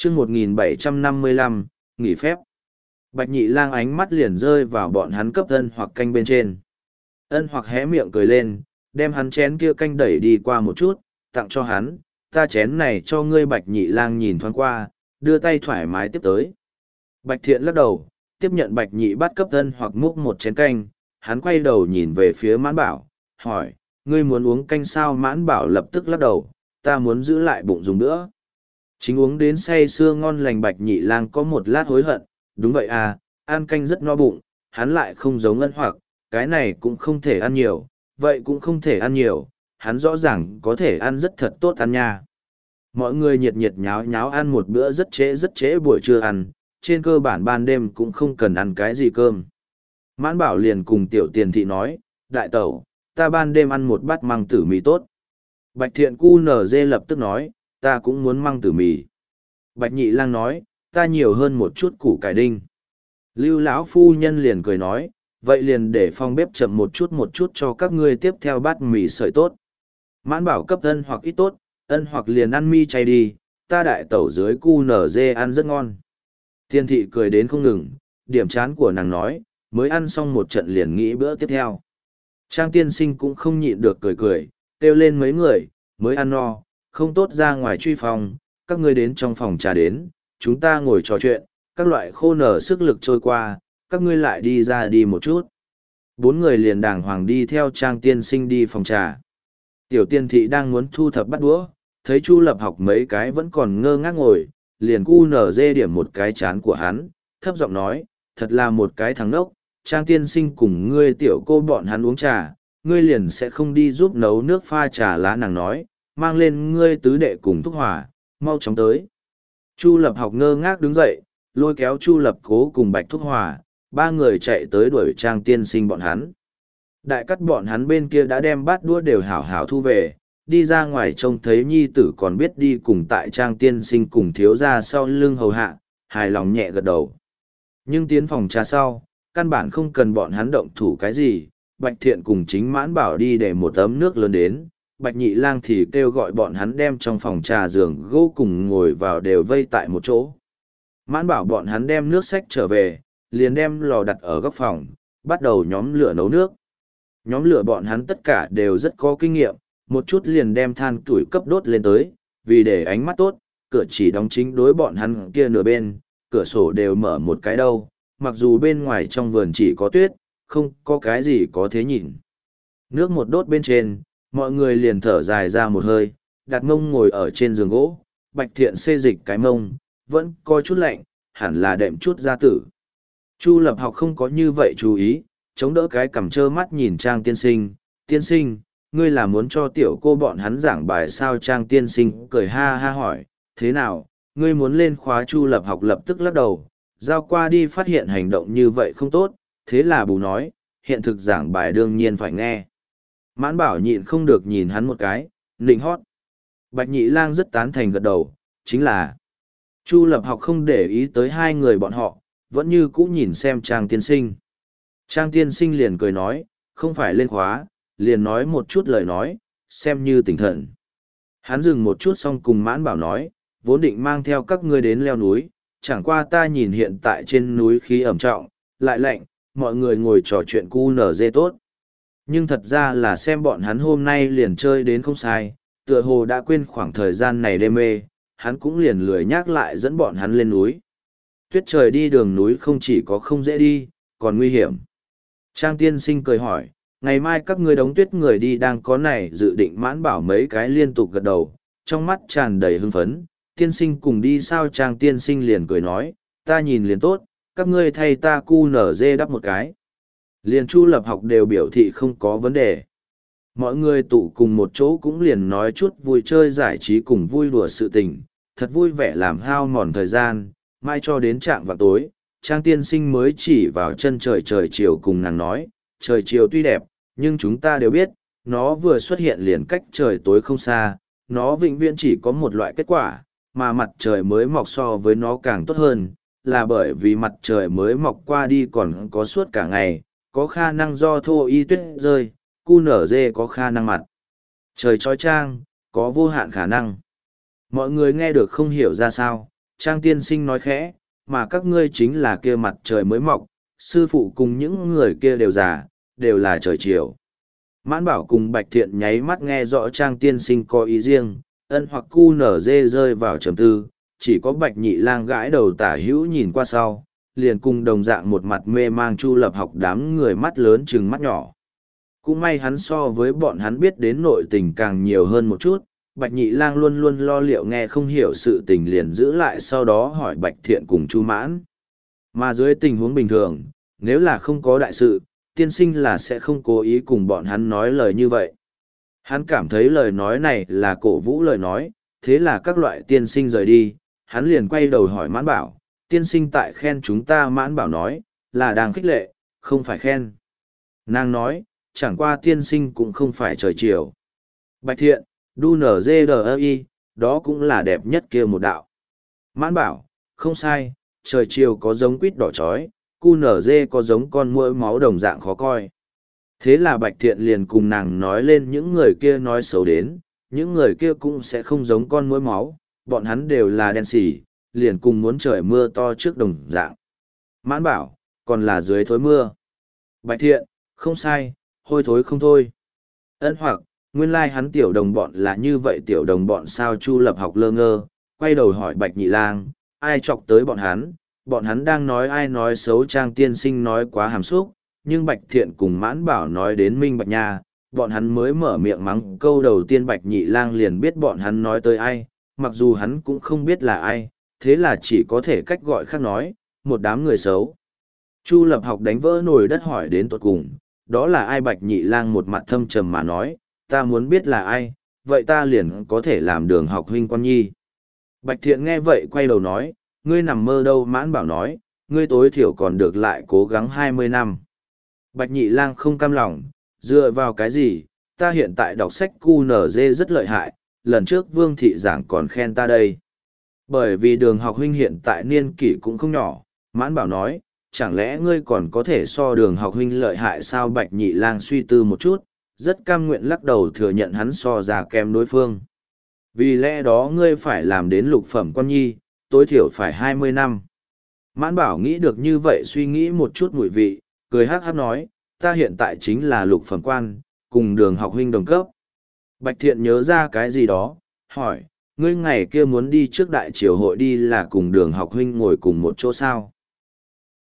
chương 1755, nghỉ phép. Bạch Nhị Lang ánh mắt liền rơi vào bọn hắn cấp ân hoặc canh bên trên. Ân hoặc hé miệng cười lên, đem hắn chén kia canh đẩy đi qua một chút, tặng cho hắn, ta chén này cho ngươi. Bạch Nhị Lang nhìn thoáng qua, đưa tay thoải mái tiếp tới. Bạch Thiện lắc đầu, tiếp nhận Bạch Nhị bắt cấp ân hoặc múc một chén canh, hắn quay đầu nhìn về phía Mãn Bảo, hỏi, ngươi muốn uống canh sao? Mãn Bảo lập tức lắc đầu, ta muốn giữ lại bụng dùng nữa. Chính uống đến say sưa ngon lành, Bạch Nhị Lang có một lát hối hận, đúng vậy à, ăn canh rất no bụng, hắn lại không giống ân hoặc, cái này cũng không thể ăn nhiều, vậy cũng không thể ăn nhiều, hắn rõ ràng có thể ăn rất thật tốt ăn nha. Mọi người nhiệt nhiệt nháo nháo ăn một bữa rất trễ buổi trưa ăn, trên cơ bản ban đêm cũng không cần ăn cái gì cơm. Mãn Bảo liền cùng Tiểu Tiền Thị nói, đại tẩu, ta ban đêm ăn một bát măng tử mì tốt. Bạch Thiện cu nở dê lập tức nói, ta cũng muốn măng tử mì. Bạch Nhị Lang nói, ta nhiều hơn một chút củ cải đinh. Lưu lão phu nhân liền cười nói, vậy liền để phòng bếp chậm một chút cho các ngươi tiếp theo bát mì sợi tốt. Mãn Bảo cấp ân hoặc ít tốt, ân hoặc liền ăn mi chay đi, ta đại tẩu dưới cu nở dê ăn rất ngon. Tiên Thị cười đến không ngừng, điểm chán của nàng nói, mới ăn xong một trận liền nghĩ bữa tiếp theo. Trang Tiên Sinh cũng không nhịn được cười, kêu lên mấy người, mới ăn no, không tốt ra ngoài truy phòng, các ngươi đến trong phòng trà đến, chúng ta ngồi trò chuyện, các loại khô nở sức lực trôi qua, các ngươi lại đi ra đi một chút. Bốn người liền đàng hoàng đi theo Trang Tiên Sinh đi phòng trà. Tiểu Tiên Thị đang muốn thu thập bắt đũa, thấy Chu Lập Học mấy cái vẫn còn ngơ ngác ngồi, liền cu nở dê điểm một cái chán của hắn, thấp giọng nói, thật là một cái thằng đốc, Trang Tiên Sinh cùng ngươi tiểu cô bọn hắn uống trà, ngươi liền sẽ không đi giúp nấu nước pha trà lá. Nàng nói, mang lên ngươi tứ đệ cùng Thúc Hòa, mau chóng tới. Chu Lập Học ngơ ngác đứng dậy, lôi kéo Chu Lập Cố cùng Bạch Thúc Hòa, ba người chạy tới đuổi Trang Tiên Sinh bọn hắn. Đại cắt bọn hắn bên kia đã đem bát đũa đều hảo hảo thu về, đi ra ngoài trông thấy nhi tử còn biết đi cùng tại Trang Tiên Sinh cùng thiếu gia sau lưng hầu hạ, hài lòng nhẹ gật đầu. Nhưng tiến phòng trà sau, căn bản không cần bọn hắn động thủ cái gì, Bạch Thiện cùng chính Mãn Bảo đi để một ấm nước lớn đến, Bạch Nhị Lang thì kêu gọi bọn hắn đem trong phòng trà giường gỗ cùng ngồi vào đều vây tại một chỗ. Mãn Bảo bọn hắn đem nước xách trở về, liền đem lò đặt ở góc phòng, bắt đầu nhóm lửa nấu nước. Nhóm lửa bọn hắn tất cả đều rất có kinh nghiệm, một chút liền đem than củi cấp đốt lên tới, vì để ánh mắt tốt, cửa chỉ đóng chính đối bọn hắn kia nửa bên, cửa sổ đều mở một cái đâu, mặc dù bên ngoài trong vườn chỉ có tuyết, không có cái gì có thế nhìn. Nước một đốt bên trên, mọi người liền thở dài ra một hơi, đặt mông ngồi ở trên giường gỗ, Bạch Thiện xê dịch cái mông, vẫn có chút lạnh, hẳn là đệm chút gia tử. Chu Lập Học không có như vậy chú ý, chống đỡ cái cằm trơ mắt nhìn Trang Tiên Sinh, Tiên Sinh, ngươi là muốn cho tiểu cô bọn hắn giảng bài sao? Trang Tiên Sinh cười ha ha hỏi, thế nào, ngươi muốn lên khóa? Chu Lập Học lập tức lắc đầu, giao qua đi phát hiện hành động như vậy không tốt, thế là bù nói, hiện thực giảng bài đương nhiên phải nghe. Mãn Bảo nhịn không được nhìn hắn một cái, nịnh hót. Bạch Nhị Lang rất tán thành gật đầu, chính là Chu Lập Học không để ý tới hai người bọn họ, vẫn như cũ nhìn xem Trang Tiên Sinh. Trang Tiên Sinh liền cười nói, không phải lên khóa, liền nói một chút lời nói, xem như tỉnh thần. Hắn dừng một chút xong cùng Mãn Bảo nói, vốn định mang theo các ngươi đến leo núi, chẳng qua ta nhìn hiện tại trên núi khí ẩm trọng, lại lạnh, mọi người ngồi trò chuyện cu nở dê tốt. Nhưng thật ra là xem bọn hắn hôm nay liền chơi đến không sai, tựa hồ đã quên khoảng thời gian này đê mê, hắn cũng liền lười nhắc lại dẫn bọn hắn lên núi. Tuyết trời đi đường núi không chỉ có không dễ đi, còn nguy hiểm. Trang Tiên Sinh cười hỏi, ngày mai các ngươi đóng tuyết người đi đang có này dự định? Mãn Bảo mấy cái liên tục gật đầu, trong mắt tràn đầy hưng phấn. Tiên Sinh cùng đi sao? Trang Tiên Sinh liền cười nói, ta nhìn liền tốt, các ngươi thay ta cu nở dê đắp một cái. Liền Chu Lập Học đều biểu thị không có vấn đề. Mọi người tụ cùng một chỗ cũng liền nói chút vui chơi giải trí cùng vui đùa sự tình, thật vui vẻ làm hao mòn thời gian, mai cho đến trạng vào tối, Trang Tiên Sinh mới chỉ vào chân trời chiều cùng nàng nói, trời chiều tuy đẹp, nhưng chúng ta đều biết, nó vừa xuất hiện liền cách trời tối không xa, nó vĩnh viễn chỉ có một loại kết quả, mà mặt trời mới mọc so với nó càng tốt hơn, là bởi vì mặt trời mới mọc qua đi còn có suốt cả ngày, có khả năng do thô y tuyết rơi, cu nở dê có khả năng mặt trời trói trang, có vô hạn khả năng. Mọi người nghe được không hiểu ra sao, Trang tiên sinh nói khẽ, mà các ngươi chính là kia mặt trời mới mọc, sư phụ cùng những người kia đều già, đều là trời chiều. Mãn Bảo cùng Bạch Thiện nháy mắt nghe rõ Trang tiên sinh có ý riêng, ân hoặc cu nở dê rơi vào trầm tư, chỉ có Bạch Nhị Lang gãi đầu tả hữu nhìn qua sau, liền cùng đồng dạng một mặt mê mang Chu Lập Học đám người mắt lớn chừng mắt nhỏ. Cũng may hắn so với bọn hắn biết đến nội tình càng nhiều hơn một chút, Bạch Nhị Lang luôn luôn lo liệu nghe không hiểu sự tình liền giữ lại sau đó hỏi Bạch Thiện cùng Chu Mãn. Mà dưới tình huống bình thường, nếu là không có đại sự, tiên sinh là sẽ không cố ý cùng bọn hắn nói lời như vậy. Hắn cảm thấy lời nói này là cổ vũ lời nói, thế là các loại tiên sinh rời đi, hắn liền quay đầu hỏi Mãn Bảo, tiên sinh tại khen chúng ta. Mãn Bảo nói, là đang khích lệ, không phải khen. Nàng nói, chẳng qua tiên sinh cũng không phải trời chiều. Bạch Thiện, đu nở dê đờ y, đó cũng là đẹp nhất kia một đạo. Mãn Bảo, không sai, trời chiều có giống quýt đỏ chói, cu nở dê có giống con muỗi máu đồng dạng khó coi. Thế là Bạch Thiện liền cùng nàng nói lên những người kia nói xấu đến, những người kia cũng sẽ không giống con muỗi máu, bọn hắn đều là đen xỉ, liền cùng muốn trời mưa to trước đồng dạng. Mãn Bảo, còn là dưới thối mưa. Bạch Thiện, không sai, hôi thối không thôi. Ân hoặc, nguyên lai hắn tiểu đồng bọn là như vậy, tiểu đồng bọn sao? Chu Lập Học lơ ngơ, quay đầu hỏi Bạch Nhị Lang, ai chọc tới bọn hắn đang nói ai nói xấu Trang tiên sinh nói quá hàm xúc, nhưng Bạch Thiện cùng Mãn Bảo nói đến minh bạch nha, bọn hắn mới mở miệng mắng câu đầu tiên Bạch Nhị Lang liền biết bọn hắn nói tới ai, mặc dù hắn cũng không biết là ai, thế là chỉ có thể cách gọi khác nói, một đám người xấu. Chu Lập Học đánh vỡ nồi đất hỏi đến tột cùng, đó là ai? Bạch Nhị Lang một mặt thâm trầm mà nói, ta muốn biết là ai, vậy ta liền có thể làm Đường Học huynh quan nhi. Bạch Thiện nghe vậy quay đầu nói, ngươi nằm mơ đâu? Mãn Bảo nói, ngươi tối thiểu còn được lại cố gắng 20 năm. Bạch Nhị Lang không cam lòng, dựa vào cái gì, ta hiện tại đọc sách QNZ rất lợi hại, lần trước Vương Thị giảng còn khen ta đây. Bởi vì Đường Học huynh hiện tại niên kỷ cũng không nhỏ, Mãn Bảo nói, chẳng lẽ ngươi còn có thể so Đường Học huynh lợi hại sao? Bạch Nhị Lang suy tư một chút, rất cam nguyện lắc đầu thừa nhận hắn so ra kém đối phương. Vì lẽ đó ngươi phải làm đến lục phẩm quan nhi, tối thiểu phải 20 năm. Mãn Bảo nghĩ được như vậy suy nghĩ một chút mùi vị, cười hát hát nói, ta hiện tại chính là lục phẩm quan, cùng Đường Học huynh đồng cấp. Bạch Thiện nhớ ra cái gì đó, hỏi, ngươi ngày kia muốn đi trước đại triều hội đi là cùng Đường Học huynh ngồi cùng một chỗ sao?